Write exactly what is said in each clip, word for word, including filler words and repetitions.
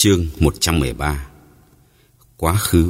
Chương một trăm mười ba. Quá khứ.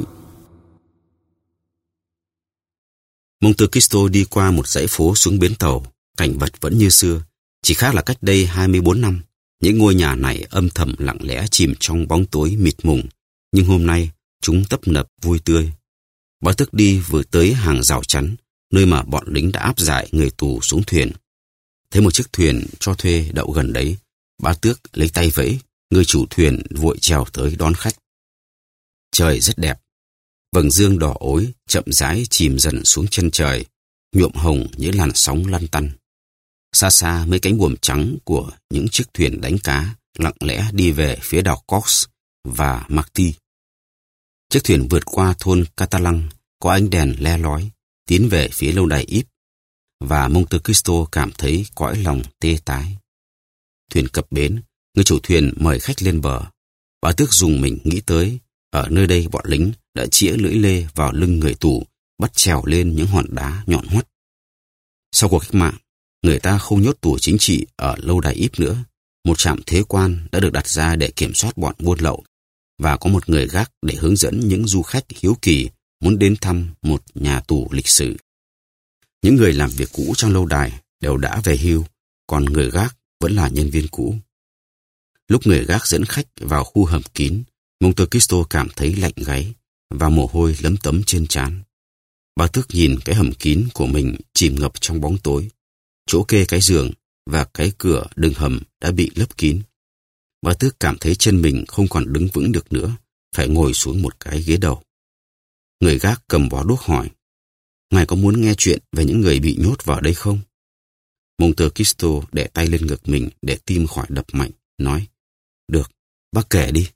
Monte Cristo đi qua một dãy phố xuống bến tàu. Cảnh vật vẫn như xưa, chỉ khác là cách đây hai mươi bốn năm, những ngôi nhà này âm thầm lặng lẽ chìm trong bóng tối mịt mùng, nhưng hôm nay chúng tấp nập vui tươi. Bá Tước đi vừa tới hàng rào chắn, nơi mà bọn lính đã áp giải người tù xuống thuyền. Thấy một chiếc thuyền cho thuê đậu gần đấy, Bá Tước lấy tay vẫy, người chủ thuyền vội trèo tới đón khách. Trời rất đẹp, vầng dương đỏ ối chậm rãi chìm dần xuống chân trời, nhuộm hồng những làn sóng lăn tăn. Xa xa mấy cánh buồm trắng của những chiếc thuyền đánh cá lặng lẽ đi về phía đảo Cox và Marti. Chiếc thuyền vượt qua thôn Catalan có ánh đèn le lói, tiến về phía lâu đài Ypres, và Monte Cristo cảm thấy cõi lòng tê tái. Thuyền cập bến, người chủ thuyền mời khách lên bờ. Bá Tước dùng mình nghĩ tới, ở nơi đây bọn lính đã chĩa lưỡi lê vào lưng người tù, bắt trèo lên những hòn đá nhọn hoắt. Sau cuộc cách mạng, người ta không nhốt tù chính trị ở lâu đài Ypres nữa. Một trạm thế quan đã được đặt ra để kiểm soát bọn buôn lậu, và có một người gác để hướng dẫn những du khách hiếu kỳ muốn đến thăm một nhà tù lịch sử. Những người làm việc cũ trong lâu đài đều đã về hưu, còn người gác vẫn là nhân viên cũ. Lúc người gác dẫn khách vào khu hầm kín, Monte Cristo cảm thấy lạnh gáy và mồ hôi lấm tấm trên trán. Bá Tước nhìn cái hầm kín của mình chìm ngập trong bóng tối. Chỗ kê cái giường và cái cửa đường hầm đã bị lấp kín. Bá Tước cảm thấy chân mình không còn đứng vững được nữa, phải ngồi xuống một cái ghế đầu. Người gác cầm bó đuốc hỏi: "Ngài có muốn nghe chuyện về những người bị nhốt vào đây không?" Monte Cristo đè tay lên ngực mình để tim khỏi đập mạnh, nói: "Được, bác kể đi."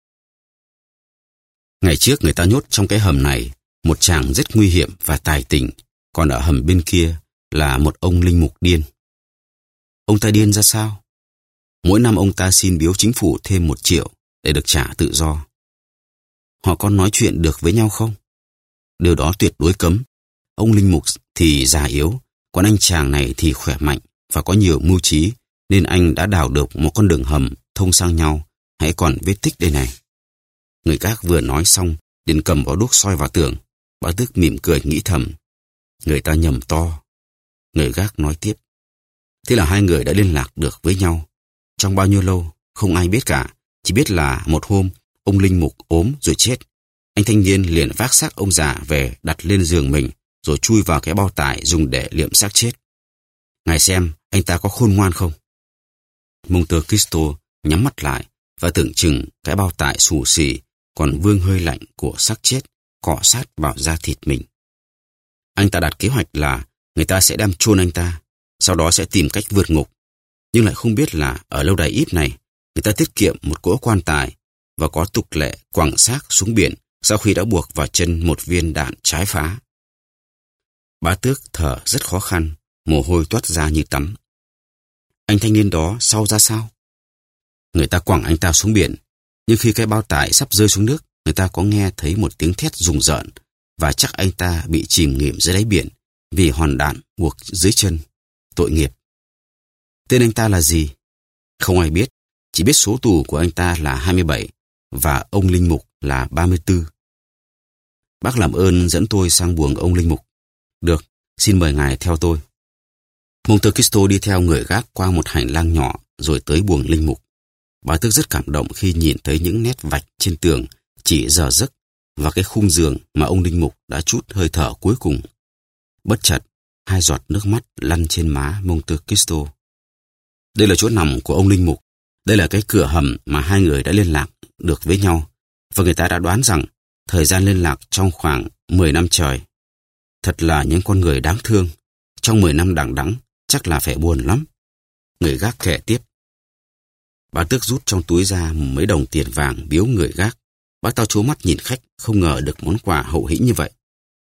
Ngày trước người ta nhốt trong cái hầm này một chàng rất nguy hiểm và tài tình, còn ở hầm bên kia là một ông linh mục điên. Ông ta điên ra sao? Mỗi năm ông ta xin biếu chính phủ thêm một triệu để được trả tự do. Họ có nói chuyện được với nhau không? Điều đó tuyệt đối cấm. Ông linh mục thì già yếu, còn anh chàng này thì khỏe mạnh và có nhiều mưu trí, nên anh đã đào được một con đường hầm thông sang nhau. Hãy còn vết tích đây này. Người gác vừa nói xong, liền cầm bó đuốc soi vào tường. Bá Tước mỉm cười nghĩ thầm: người ta nhầm to. Người gác nói tiếp: thế là hai người đã liên lạc được với nhau. Trong bao nhiêu lâu, không ai biết cả. Chỉ biết là một hôm, ông linh mục ốm rồi chết. Anh thanh niên liền vác xác ông già về đặt lên giường mình, rồi chui vào cái bao tải dùng để liệm xác chết. Ngài xem, anh ta có khôn ngoan không? Monte Cristo nhắm mắt lại và tưởng chừng cái bao tải xù xì còn vương hơi lạnh của xác chết cọ sát vào da thịt mình. Anh ta đặt kế hoạch là người ta sẽ đem chôn anh ta, sau đó sẽ tìm cách vượt ngục. Nhưng lại không biết là ở lâu đài Ypres này, người ta tiết kiệm một cỗ quan tài và có tục lệ quẳng xác xuống biển sau khi đã buộc vào chân một viên đạn trái phá. Bá Tước thở rất khó khăn, mồ hôi toát ra như tắm. Anh thanh niên đó sau ra sao? Người ta quẳng anh ta xuống biển, nhưng khi cái bao tải sắp rơi xuống nước, người ta có nghe thấy một tiếng thét rùng rợn, và chắc anh ta bị chìm nghỉm dưới đáy biển vì hòn đạn buộc dưới chân. Tội nghiệp. Tên anh ta là gì? Không ai biết, chỉ biết số tù của anh ta là hai mươi bảy và ông linh mục là ba mươi tư. Bác làm ơn dẫn tôi sang buồng ông linh mục. Được, xin mời ngài theo tôi. Monte Cristo đi theo người gác qua một hành lang nhỏ rồi tới buồng linh mục. Bá Tước rất cảm động khi nhìn thấy những nét vạch trên tường chỉ giờ giấc và cái khung giường mà ông linh mục đã trút hơi thở cuối cùng. Bất chợt, hai giọt nước mắt lăn trên má Monte Cristo. Đây là chỗ nằm của ông linh mục. Đây là cái cửa hầm mà hai người đã liên lạc được với nhau, và người ta đã đoán rằng thời gian liên lạc trong khoảng mười năm trời. Thật là những con người đáng thương. Trong mười năm đằng đẵng chắc là phải buồn lắm. Người gác kể tiếp. Bá Tước rút trong túi ra mấy đồng tiền vàng biếu người gác. Bác ta trố mắt nhìn khách, không ngờ được món quà hậu hĩnh như vậy.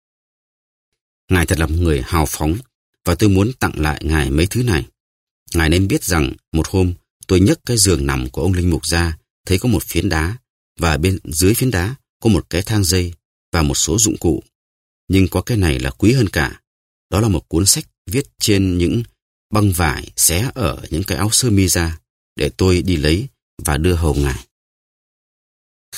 Ngài thật là một người hào phóng, và tôi muốn tặng lại ngài mấy thứ này. Ngài nên biết rằng một hôm tôi nhấc cái giường nằm của ông linh mục ra, thấy có một phiến đá, và bên dưới phiến đá có một cái thang dây và một số dụng cụ. Nhưng có cái này là quý hơn cả. Đó là một cuốn sách viết trên những băng vải xé ở những cái áo sơ mi ra, để tôi đi lấy và đưa hầu ngài.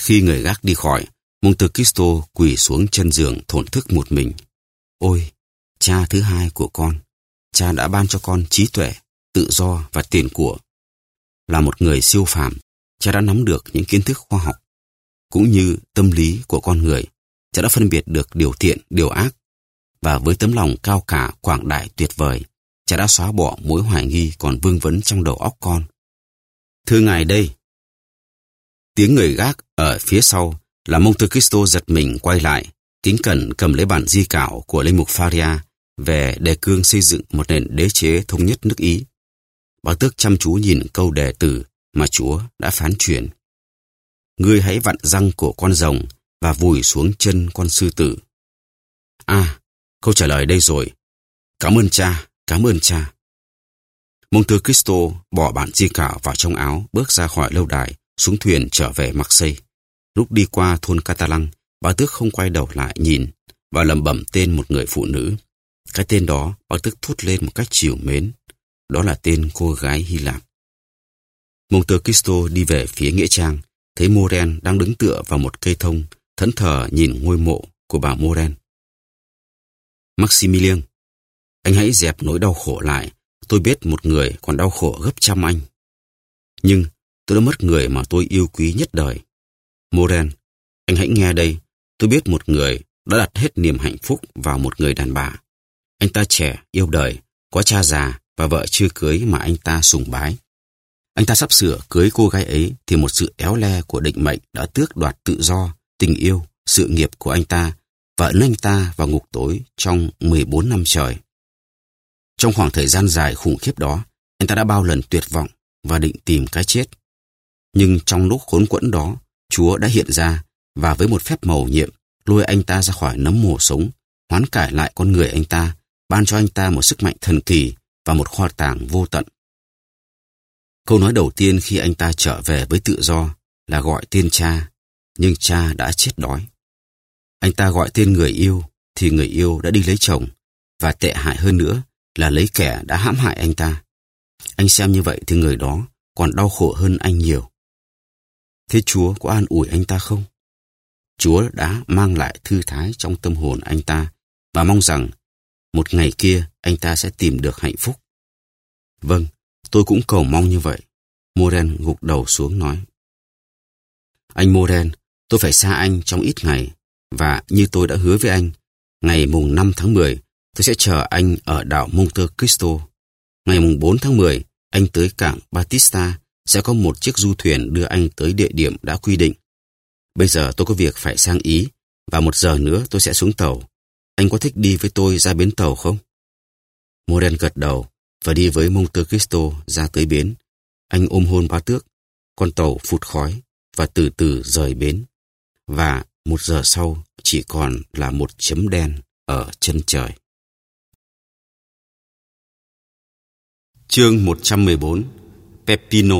Khi người gác đi khỏi, Monte Cristo quỳ xuống chân giường thổn thức một mình. Ôi, cha thứ hai của con, cha đã ban cho con trí tuệ, tự do và tiền của. Là một người siêu phàm, cha đã nắm được những kiến thức khoa học, cũng như tâm lý của con người. Cha đã phân biệt được điều thiện, điều ác. Và với tấm lòng cao cả, quảng đại, tuyệt vời, cha đã xóa bỏ mối hoài nghi còn vương vấn trong đầu óc con. Thưa ngài đây. Tiếng người gác ở phía sau là Monte Cristo giật mình quay lại, kính cẩn cầm lấy bản di cảo của linh mục Faria về đề cương xây dựng một nền đế chế thống nhất nước Ý. Bá tước chăm chú nhìn câu đề từ mà Chúa đã phán truyền. Ngươi hãy vặn răng của con rồng và vùi xuống chân con sư tử. À, câu trả lời đây rồi. Cảm ơn cha, cảm ơn cha. Monte Cristo bỏ bản di cảo vào trong áo, bước ra khỏi lâu đài, xuống thuyền trở về Marseille. Lúc đi qua thôn Catalan, bá tước không quay đầu lại nhìn và lẩm bẩm tên một người phụ nữ. Cái tên đó bá tước thốt lên một cách trìu mến. Đó là tên cô gái Hy Lạp. Monte Cristo đi về phía nghĩa trang, thấy Moren đang đứng tựa vào một cây thông, thẫn thờ nhìn ngôi mộ của bà Moren. Maximilien, anh hãy dẹp nỗi đau khổ lại. Tôi biết một người còn đau khổ gấp trăm anh. Nhưng tôi đã mất người mà tôi yêu quý nhất đời. Moren, anh hãy nghe đây. Tôi biết một người đã đặt hết niềm hạnh phúc vào một người đàn bà. Anh ta trẻ, yêu đời, có cha già và vợ chưa cưới mà anh ta sùng bái. Anh ta sắp sửa cưới cô gái ấy thì một sự éo le của định mệnh đã tước đoạt tự do, tình yêu, sự nghiệp của anh ta và ấn anh ta vào ngục tối trong mười bốn năm trời. Trong khoảng thời gian dài khủng khiếp đó, anh ta đã bao lần tuyệt vọng và định tìm cái chết. Nhưng trong lúc khốn quẫn đó, Chúa đã hiện ra và với một phép mầu nhiệm lôi anh ta ra khỏi nấm mồ sống, hoán cải lại con người anh ta, ban cho anh ta một sức mạnh thần kỳ và một kho tàng vô tận. Câu nói đầu tiên khi anh ta trở về với tự do là gọi tên cha, nhưng cha đã chết đói. Anh ta gọi tên người yêu thì người yêu đã đi lấy chồng, và tệ hại hơn nữa là lấy kẻ đã hãm hại anh ta. Anh xem như vậy thì người đó còn đau khổ hơn anh nhiều. Thế Chúa có an ủi anh ta không? Chúa đã mang lại thư thái trong tâm hồn anh ta và mong rằng một ngày kia anh ta sẽ tìm được hạnh phúc. Vâng, tôi cũng cầu mong như vậy. Moren gục đầu xuống nói. Anh Moren, tôi phải xa anh trong ít ngày, và như tôi đã hứa với anh, ngày mùng năm tháng mười, tôi sẽ chờ anh ở đảo Monte Cristo. Ngày mùng bốn tháng mười, anh tới cảng Batista, sẽ có một chiếc du thuyền đưa anh tới địa điểm đã quy định. Bây giờ tôi có việc phải sang Ý, và một giờ nữa tôi sẽ xuống tàu. Anh có thích đi với tôi ra bến tàu không? Moren gật đầu và đi với Monte Cristo ra tới bến. Anh ôm hôn bá tước, con tàu phụt khói và từ từ rời bến. Và một giờ sau chỉ còn là một chấm đen ở chân trời. Chương một trăm mười bốn. Peppino.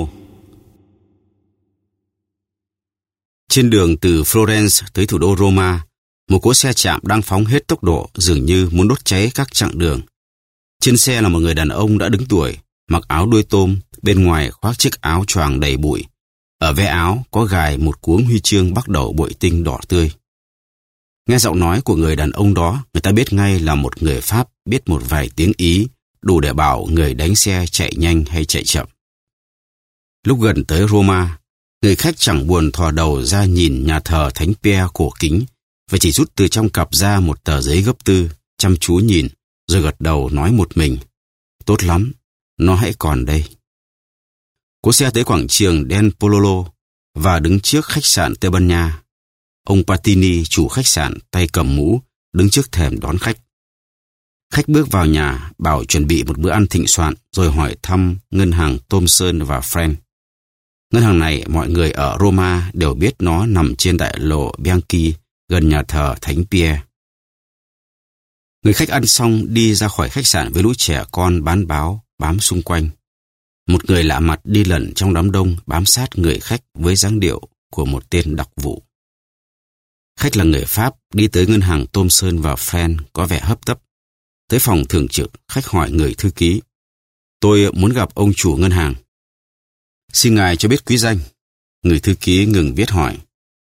Trên đường từ Florence tới thủ đô Roma, một cỗ xe chạm đang phóng hết tốc độ, dường như muốn đốt cháy các chặng đường. Trên xe là một người đàn ông đã đứng tuổi, mặc áo đuôi tôm, bên ngoài khoác chiếc áo choàng đầy bụi. Ở ve áo có gài một cuống huy chương bắt đầu bội tinh đỏ tươi. Nghe giọng nói của người đàn ông đó, người ta biết ngay là một người Pháp biết một vài tiếng Ý, đủ để bảo người đánh xe chạy nhanh hay chạy chậm. Lúc gần tới Roma, người khách chẳng buồn thò đầu ra nhìn nhà thờ Thánh Pierre cổ kính, và chỉ rút từ trong cặp ra một tờ giấy gấp tư, chăm chú nhìn, rồi gật đầu nói một mình. Tốt lắm, nó hãy còn đây. Cỗ xe tới quảng trường Del Pololo và đứng trước khách sạn Tây Ban Nha. Ông Patini, chủ khách sạn, tay cầm mũ, đứng trước thềm đón khách. Khách bước vào nhà, bảo chuẩn bị một bữa ăn thịnh soạn, rồi hỏi thăm ngân hàng Thomson và Friend. Ngân hàng này mọi người ở Roma đều biết nó nằm trên đại lộ Bianchi, gần nhà thờ Thánh Pierre. Người khách ăn xong đi ra khỏi khách sạn với lũ trẻ con bán báo bám xung quanh. Một người lạ mặt đi lẩn trong đám đông bám sát người khách với dáng điệu của một tên đặc vụ. Khách là người Pháp, đi tới ngân hàng Thomson và Friend có vẻ hấp tấp. Tới phòng thường trực, khách hỏi người thư ký. Tôi muốn gặp ông chủ ngân hàng. Xin ngài cho biết quý danh. Người thư ký ngừng viết hỏi.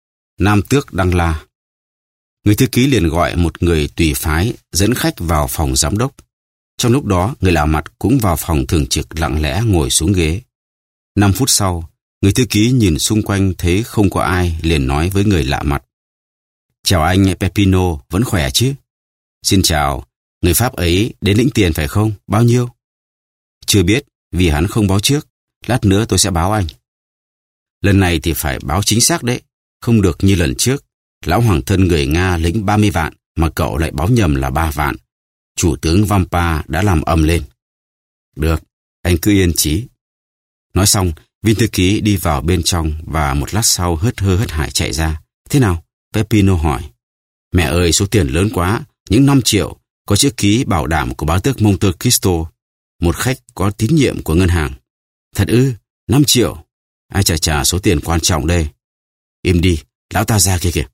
Nam tước Đăng La. Người thư ký liền gọi một người tùy phái dẫn khách vào phòng giám đốc. Trong lúc đó, người lạ mặt cũng vào phòng thường trực lặng lẽ ngồi xuống ghế. Năm phút sau, người thư ký nhìn xung quanh thấy không có ai, liền nói với người lạ mặt. Chào anh Peppino, vẫn khỏe chứ? Xin chào, người Pháp ấy đến lĩnh tiền phải không? Bao nhiêu? Chưa biết, vì hắn không báo trước. Lát nữa tôi sẽ báo anh. Lần này thì phải báo chính xác đấy. Không được như lần trước. Lão hoàng thân người Nga lĩnh ba mươi vạn, mà cậu lại báo nhầm là ba vạn. Chủ tướng Vampa đã làm ầm lên. Được, anh cứ yên chí. Nói xong, viên thư ký đi vào bên trong và một lát sau hớt hơ hớt hải chạy ra. Thế nào? Peppino hỏi. Mẹ ơi, số tiền lớn quá, những năm triệu, có chữ ký bảo đảm của bá tước Monte Cristo, một khách có tín nhiệm của ngân hàng. Thật ư, năm triệu. Ai chà chà, số tiền quan trọng đây. Im đi, lão ta ra kia kìa.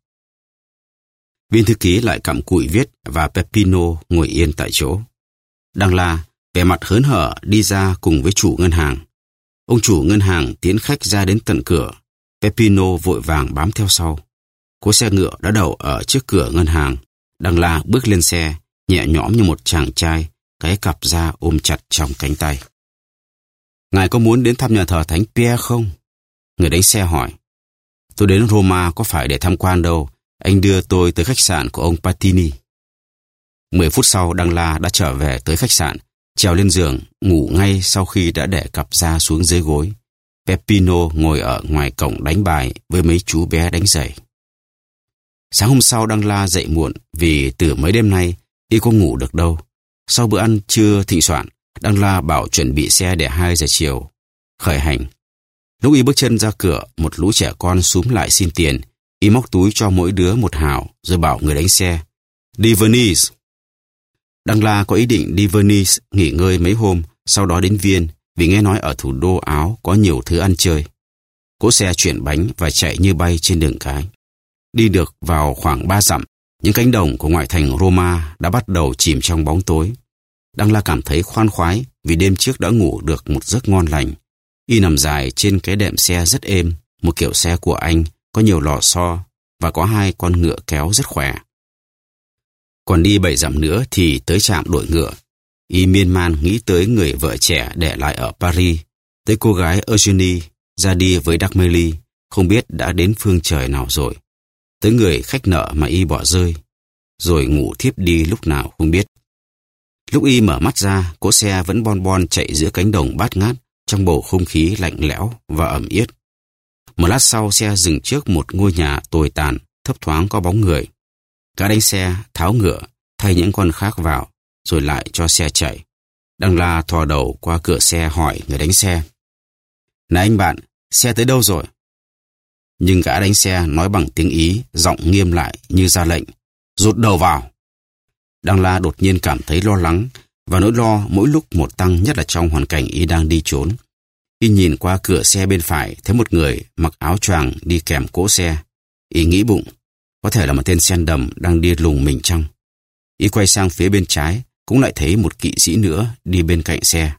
Viên thư ký lại cặm cụi viết và Peppino ngồi yên tại chỗ. Đăng La, vẻ mặt hớn hở đi ra cùng với chủ ngân hàng. Ông chủ ngân hàng tiến khách ra đến tận cửa. Peppino vội vàng bám theo sau. Cỗ xe ngựa đã đậu ở trước cửa ngân hàng. Đăng La bước lên xe, nhẹ nhõm như một chàng trai, cái cặp da ôm chặt trong cánh tay. Ngài có muốn đến thăm nhà thờ Thánh Pierre không? Người đánh xe hỏi. Tôi đến Roma có phải để tham quan đâu. Anh đưa tôi tới khách sạn của ông Patini. Mười phút sau, Đăng La đã trở về tới khách sạn, trèo lên giường, ngủ ngay sau khi đã để cặp da xuống dưới gối. Peppino ngồi ở ngoài cổng đánh bài với mấy chú bé đánh giày. Sáng hôm sau, Đăng La dậy muộn vì từ mấy đêm nay y không ngủ được đâu. Sau bữa ăn trưa thịnh soạn, Đăng La bảo chuẩn bị xe để hai giờ chiều khởi hành. Lúc y bước chân ra cửa, một lũ trẻ con xúm lại xin tiền. Y móc túi cho mỗi đứa một hào, rồi bảo người đánh xe. Đi Venice. Đăng La có ý định đi Venice nghỉ ngơi mấy hôm, sau đó đến Viên, vì nghe nói ở thủ đô Áo có nhiều thứ ăn chơi. Cỗ xe chuyển bánh và chạy như bay trên đường cái. Đi được vào khoảng ba dặm, những cánh đồng của ngoại thành Roma đã bắt đầu chìm trong bóng tối. Đăng La cảm thấy khoan khoái vì đêm trước đã ngủ được một giấc ngon lành. Y nằm dài trên cái đệm xe rất êm, một kiểu xe của anh, có nhiều lò xo và có hai con ngựa kéo rất khỏe. Còn đi bảy dặm nữa thì tới trạm đội ngựa. Y miên man nghĩ tới người vợ trẻ để lại ở Paris, tới cô gái Eugenie ra đi với Darmeli, không biết đã đến phương trời nào rồi, tới người khách nợ mà Y bỏ rơi, rồi ngủ thiếp đi lúc nào không biết. Lúc Y mở mắt ra, cỗ xe vẫn bon bon chạy giữa cánh đồng bát ngát trong bầu không khí lạnh lẽo và ẩm yết. Một lát sau, xe dừng trước một ngôi nhà tồi tàn, thấp thoáng có bóng người. Gã đánh xe tháo ngựa, thay những con khác vào, rồi lại cho xe chạy. Đăng La thò đầu qua cửa xe hỏi người đánh xe. Này anh bạn, xe tới đâu rồi? Nhưng gã đánh xe nói bằng tiếng Ý, giọng nghiêm lại như ra lệnh. Rụt đầu vào. Đăng La đột nhiên cảm thấy lo lắng, và nỗi lo mỗi lúc một tăng, nhất là trong hoàn cảnh Y đang đi trốn. Y nhìn qua cửa xe bên phải, thấy một người mặc áo choàng đi kèm cỗ xe. Y nghĩ bụng, có thể là một tên sen đầm đang đi lùng mình chăng? Y quay sang phía bên trái, cũng lại thấy một kỵ sĩ nữa đi bên cạnh xe.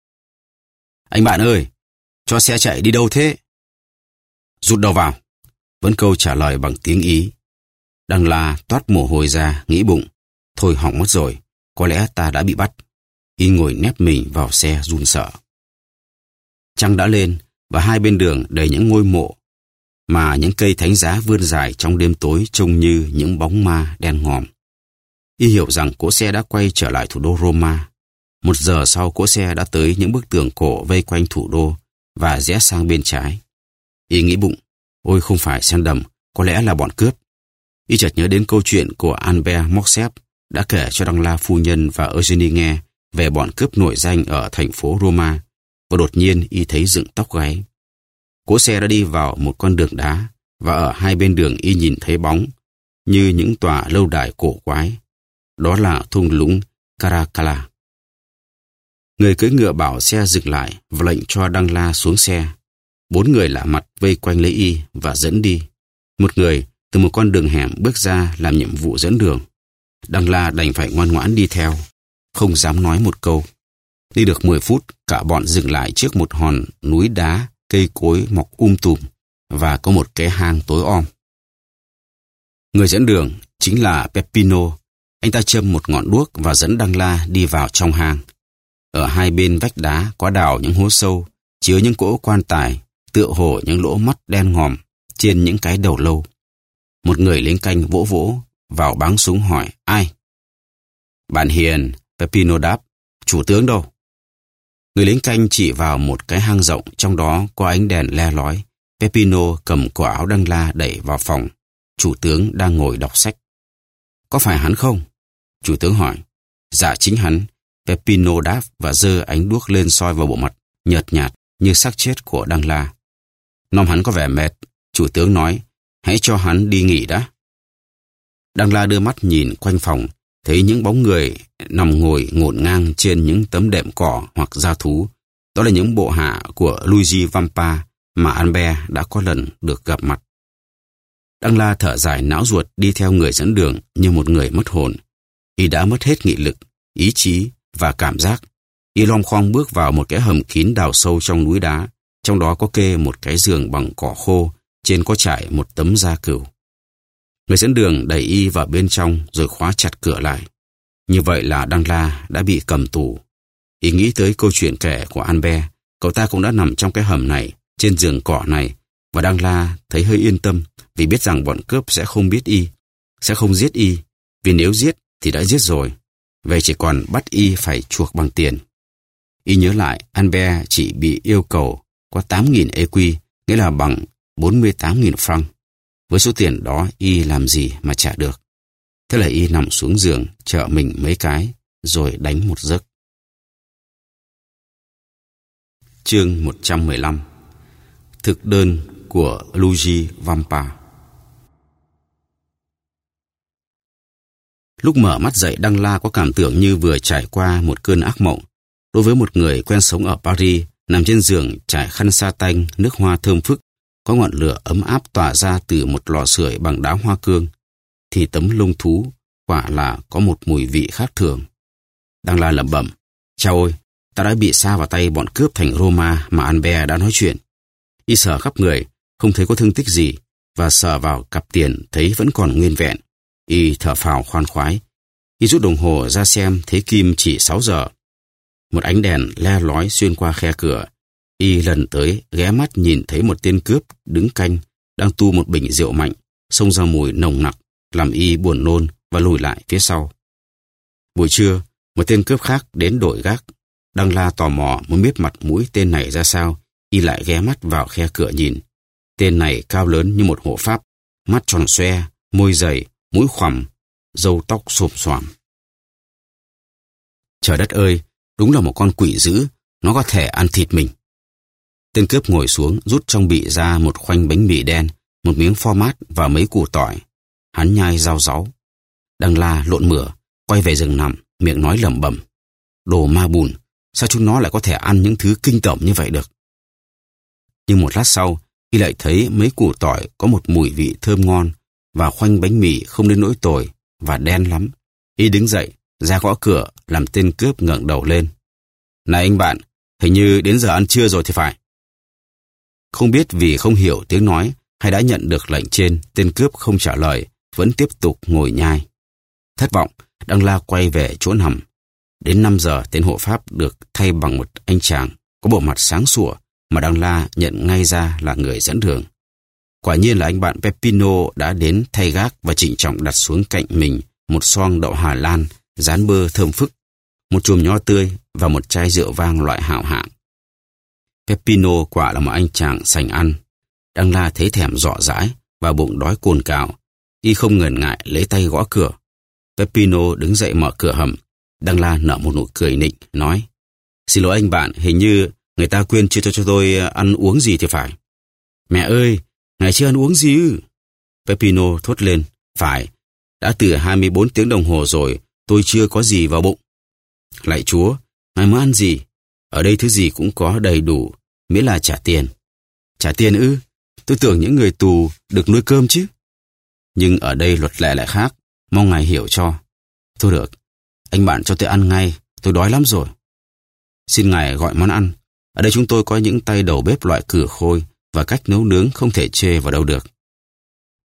Anh bạn ơi, cho xe chạy đi đâu thế? Rút đầu vào. Vẫn câu trả lời bằng tiếng Ý. Đăng La toát mồ hôi ra, nghĩ bụng, thôi hỏng mất rồi, có lẽ ta đã bị bắt. Y ngồi nép mình vào xe run sợ. Trăng đã lên và hai bên đường đầy những ngôi mộ, mà những cây thánh giá vươn dài trong đêm tối trông như những bóng ma đen ngòm. Y hiểu rằng cỗ xe đã quay trở lại thủ đô Roma. Một giờ sau, cỗ xe đã tới những bức tường cổ vây quanh thủ đô và rẽ sang bên trái. Y nghĩ bụng, ôi không phải sen đầm, có lẽ là bọn cướp. Y chợt nhớ đến câu chuyện của Albert Morcerf đã kể cho Đăng La phu nhân và Eugenie nghe về bọn cướp nổi danh ở thành phố Roma, và đột nhiên Y thấy dựng tóc gáy. Cỗ xe đã đi vào một con đường đá, và ở hai bên đường Y nhìn thấy bóng như những tòa lâu đài cổ quái. Đó là thung lũng Caracalla. Người cưỡi ngựa bảo xe dừng lại và lệnh cho Đăng La xuống xe. Bốn người lạ mặt vây quanh lấy Y và dẫn đi. Một người từ một con đường hẻm bước ra làm nhiệm vụ dẫn đường. Đăng La đành phải ngoan ngoãn đi theo, không dám nói một câu. Đi được mười phút, cả bọn dừng lại trước một hòn núi đá, cây cối mọc um tùm và có một cái hang tối om. Người dẫn đường chính là Peppino. Anh ta châm một ngọn đuốc và dẫn Đăng La đi vào trong hang. Ở hai bên vách đá có đào những hố sâu, chứa những cỗ quan tài, tựa hồ những lỗ mắt đen ngòm trên những cái đầu lâu. Một người lính canh vỗ vỗ vào báng súng hỏi: ai? Bạn Hiền, Peppino đáp. Chủ tướng đâu? Người lính canh chỉ vào một cái hang rộng, trong đó có ánh đèn le lói. Peppino cầm cổ áo Đăng La đẩy vào phòng. Chủ tướng đang ngồi đọc sách. Có phải hắn không? Chủ tướng hỏi. Dạ chính hắn. Peppino đáp và giơ ánh đuốc lên soi vào bộ mặt nhợt nhạt như xác chết của Đăng La. Nom hắn có vẻ mệt. Chủ tướng nói, hãy cho hắn đi nghỉ đã. Đăng La đưa mắt nhìn quanh phòng, thấy những bóng người nằm ngồi ngổn ngang trên những tấm đệm cỏ hoặc da thú. Đó là những bộ hạ của Luigi Vampa mà Albert đã có lần được gặp mặt. Đăng La thở dài não ruột đi theo người dẫn đường như một người mất hồn. Y đã mất hết nghị lực, ý chí và cảm giác. Y lom khom bước vào một cái hầm kín đào sâu trong núi đá. Trong đó có kê một cái giường bằng cỏ khô, trên có trải một tấm da cừu. Người dẫn đường đẩy Y vào bên trong rồi khóa chặt cửa lại. Như vậy là Đăng La đã bị cầm tù. Y nghĩ tới câu chuyện kể của Albert. Cậu ta cũng đã nằm trong cái hầm này, trên giường cỏ này, và Đăng La thấy hơi yên tâm vì biết rằng bọn cướp sẽ không biết Y, sẽ không giết Y, vì nếu giết thì đã giết rồi. Vậy chỉ còn bắt Y phải chuộc bằng tiền. Y nhớ lại Albert chỉ bị yêu cầu có tám nghìn écu, nghĩa là bằng bốn mươi tám nghìn franc. Với số tiền đó Y làm gì mà trả được. Thế là Y nằm xuống giường trợ mình mấy cái rồi đánh một giấc. Chương một trăm mười lăm. Thực đơn của Luigi Vampa. Lúc mở mắt dậy, Đăng La có cảm tưởng như vừa trải qua một cơn ác mộng. Đối với một người quen sống ở Paris, nằm trên giường trải khăn sa tanh, nước hoa thơm phức, có ngọn lửa ấm áp tỏa ra từ một lò sưởi bằng đá hoa cương, thì tấm lông thú quả là có một mùi vị khác thường. Đăng La lẩm bẩm, chao ôi, ta đã bị sa vào tay bọn cướp thành Roma mà Albert đã nói chuyện. Y sờ khắp người, không thấy có thương tích gì, và sờ vào cặp tiền thấy vẫn còn nguyên vẹn. Y thở phào khoan khoái. Y rút đồng hồ ra xem thấy kim chỉ sáu giờ. Một ánh đèn le lói xuyên qua khe cửa. Y lần tới ghé mắt nhìn thấy một tên cướp đứng canh, đang tu một bình rượu mạnh, xông ra mùi nồng nặc, làm Y buồn nôn và lùi lại phía sau. Buổi trưa, một tên cướp khác đến đổi gác. Đăng La tò mò muốn biết mặt mũi tên này ra sao. Y lại ghé mắt vào khe cửa nhìn. Tên này cao lớn như một hộ pháp, mắt tròn xoe, môi dày, mũi khoằm, râu tóc xồm xoàm. Trời đất ơi, đúng là một con quỷ dữ, nó có thể ăn thịt mình. Tên cướp ngồi xuống, rút trong bị ra một khoanh bánh mì đen, một miếng pho mát và mấy củ tỏi. Hắn nhai rau ráu. Đăng La lộn mửa, quay về giường nằm, miệng nói lẩm bẩm. Đồ ma bùn, sao chúng nó lại có thể ăn những thứ kinh tởm như vậy được? Nhưng một lát sau, Y lại thấy mấy củ tỏi có một mùi vị thơm ngon, và khoanh bánh mì không đến nỗi tồi và đen lắm. Y đứng dậy, ra gõ cửa, làm tên cướp ngẩng đầu lên. Này anh bạn, hình như đến giờ ăn trưa rồi thì phải. Không biết vì không hiểu tiếng nói hay đã nhận được lệnh trên, tên cướp không trả lời, vẫn tiếp tục ngồi nhai. Thất vọng, Đăng La quay về chỗ nằm. Đến năm giờ, tên hộ pháp được thay bằng một anh chàng có bộ mặt sáng sủa mà Đăng La nhận ngay ra là người dẫn đường. Quả nhiên là anh bạn Peppino đã đến thay gác và trịnh trọng đặt xuống cạnh mình một xoong đậu Hà Lan rán bơ thơm phức, một chùm nho tươi và một chai rượu vang loại hảo hạng. Peppino quả là một anh chàng sành ăn. Đăng La thấy thèm rọ rãi và bụng đói cồn cào. Y không ngần ngại lấy tay gõ cửa. Peppino đứng dậy mở cửa hầm. Đăng La nở một nụ cười nịnh, nói: Xin lỗi anh bạn, hình như người ta quên chưa cho, cho tôi ăn uống gì thì phải. Mẹ ơi, ngài chưa ăn uống gì ư? Peppino thốt lên. Phải, đã từ hai mươi bốn tiếng đồng hồ rồi, tôi chưa có gì vào bụng. Lạy Chúa, ngài muốn ăn gì? Ở đây thứ gì cũng có đầy đủ, miễn là trả tiền. Trả tiền ư? Tôi tưởng những người tù được nuôi cơm chứ. Nhưng ở đây luật lệ lại khác, mong ngài hiểu cho. Thôi được, anh bạn cho tôi ăn ngay, tôi đói lắm rồi. Xin ngài gọi món ăn. Ở đây chúng tôi có những tay đầu bếp loại cử khôi và cách nấu nướng không thể chê vào đâu được.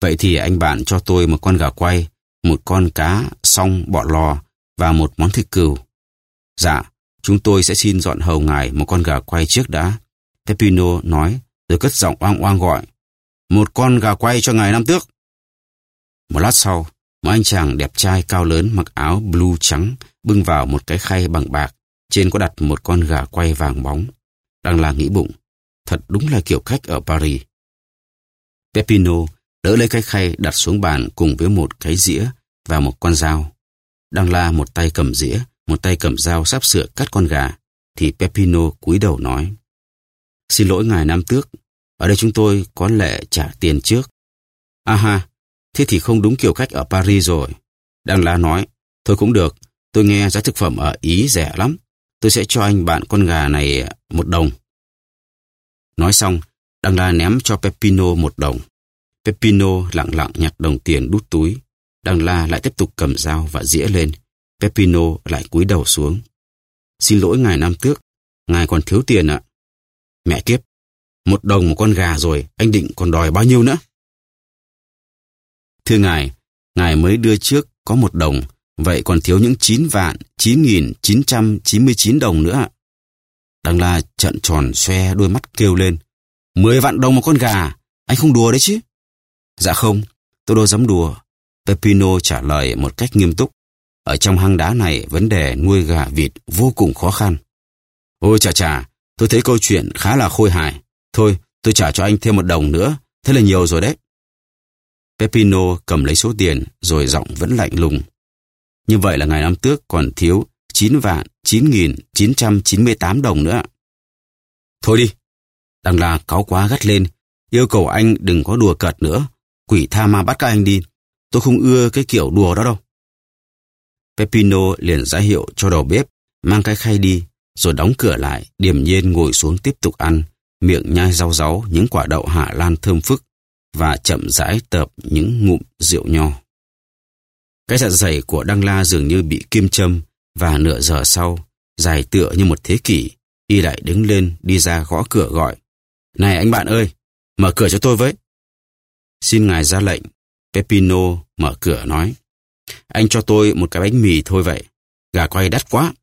Vậy thì anh bạn cho tôi một con gà quay, một con cá song bọ lò và một món thịt cừu. Dạ, chúng tôi sẽ xin dọn hầu ngài một con gà quay trước đã, Peppino nói, rồi cất giọng oang oang gọi. Một con gà quay cho ngài năm tước. Một lát sau, một anh chàng đẹp trai cao lớn mặc áo blue trắng bưng vào một cái khay bằng bạc, trên có đặt một con gà quay vàng bóng. Đang là nghĩ bụng, thật đúng là kiểu cách ở Paris. Peppino đỡ lấy cái khay đặt xuống bàn cùng với một cái dĩa và một con dao. Đang la một tay cầm dĩa, một tay cầm dao sắp sửa cắt con gà, thì Peppino cúi đầu nói. Xin lỗi ngài nam tước, ở đây chúng tôi có lệ trả tiền trước. À ha, thế thì không đúng kiểu cách ở Paris rồi. Đang la nói, thôi cũng được, tôi nghe giá thực phẩm ở Ý rẻ lắm. Tôi sẽ cho anh bạn con gà này một đồng. Nói xong, Đang la ném cho Peppino một đồng. Peppino lặng lặng nhặt đồng tiền đút túi. Đang la lại tiếp tục cầm dao và dĩa lên. Peppino lại cúi đầu xuống. Xin lỗi ngài nam tước, ngài còn thiếu tiền ạ. Mẹ kiếp, một đồng một con gà rồi, anh định còn đòi bao nhiêu nữa? Thưa ngài, ngài mới đưa trước có một đồng, vậy còn thiếu những chín vạn chín nghìn chín trăm chín mươi chín đồng nữa ạ. Đang la trợn tròn xoe đôi mắt kêu lên. Mười vạn đồng một con gà, anh không đùa đấy chứ? Dạ không, tôi đâu dám đùa. Peppino trả lời một cách nghiêm túc. Ở trong hang đá này, vấn đề nuôi gà vịt vô cùng khó khăn. Ôi chà chà, tôi thấy câu chuyện khá là khôi hài. Thôi, tôi trả cho anh thêm một đồng nữa, thế là nhiều rồi đấy. Peppino cầm lấy số tiền, rồi giọng vẫn lạnh lùng. Như vậy là ngài nam tước còn thiếu chín vạn chín nghìn chín trăm chín mươi tám đồng nữa. Thôi đi. Đang la cáu quá gắt lên, yêu cầu anh đừng có đùa cợt nữa. Quỷ tha ma bắt các anh đi. Tôi không ưa cái kiểu đùa đó đâu. Peppino liền ra hiệu cho đầu bếp mang cái khay đi, rồi đóng cửa lại, điềm nhiên ngồi xuống tiếp tục ăn, miệng nhai rau ráu những quả đậu Hạ Lan thơm phức và chậm rãi tợp những ngụm rượu nho. Cái dạ dày của Đăng La dường như bị kim châm, và nửa giờ sau, dài tựa như một thế kỷ, y lại đứng lên đi ra gõ cửa gọi. Này anh bạn ơi, mở cửa cho tôi với. Xin ngài ra lệnh. Peppino mở cửa nói. Anh cho tôi một cái bánh mì thôi vậy, gà quay đắt quá.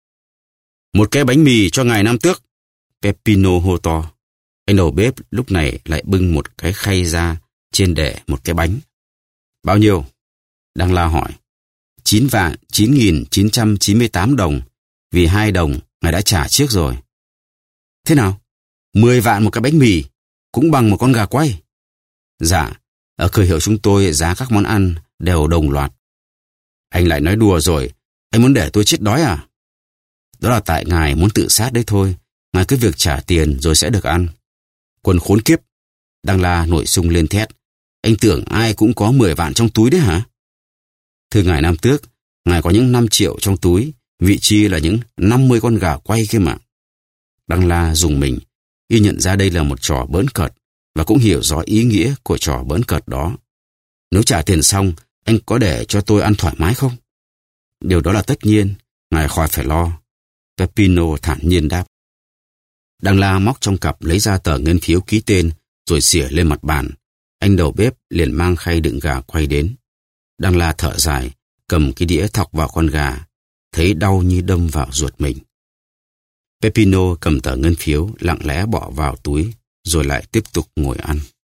Một cái bánh mì cho ngài nam tước, Peppino hô to. Anh đầu bếp lúc này lại bưng một cái khay ra, trên để một cái bánh. Bao nhiêu? Đang la hỏi. Chín vạn chín nghìn chín trăm chín mươi tám đồng, vì hai đồng ngài đã trả trước rồi. Thế nào? Mười vạn một cái bánh mì, cũng bằng một con gà quay. Dạ, ở cửa hiệu chúng tôi giá các món ăn đều đồng loạt. Anh lại nói đùa rồi, anh muốn để tôi chết đói à? Đó là tại ngài muốn tự sát đấy thôi, ngài cứ việc trả tiền rồi sẽ được ăn. Quần khốn kiếp, Đang la nổi sung lên thét. Anh tưởng ai cũng có mười vạn trong túi đấy hả? Thưa ngài nam tước, ngài có những năm triệu trong túi, vị chi là những năm mươi con gà quay kia mà. Đang la dùng mình, y nhận ra đây là một trò bỡn cợt, và cũng hiểu rõ ý nghĩa của trò bỡn cợt đó. Nếu trả tiền xong, anh có để cho tôi ăn thoải mái không? Điều đó là tất nhiên, ngài khỏi phải lo. Peppino thản nhiên đáp. Đang la móc trong cặp lấy ra tờ ngân phiếu ký tên, rồi xỉa lên mặt bàn. Anh đầu bếp liền mang khay đựng gà quay đến. Đang la thở dài, cầm cái đĩa thọc vào con gà, thấy đau như đâm vào ruột mình. Peppino cầm tờ ngân phiếu lặng lẽ bỏ vào túi, rồi lại tiếp tục ngồi ăn.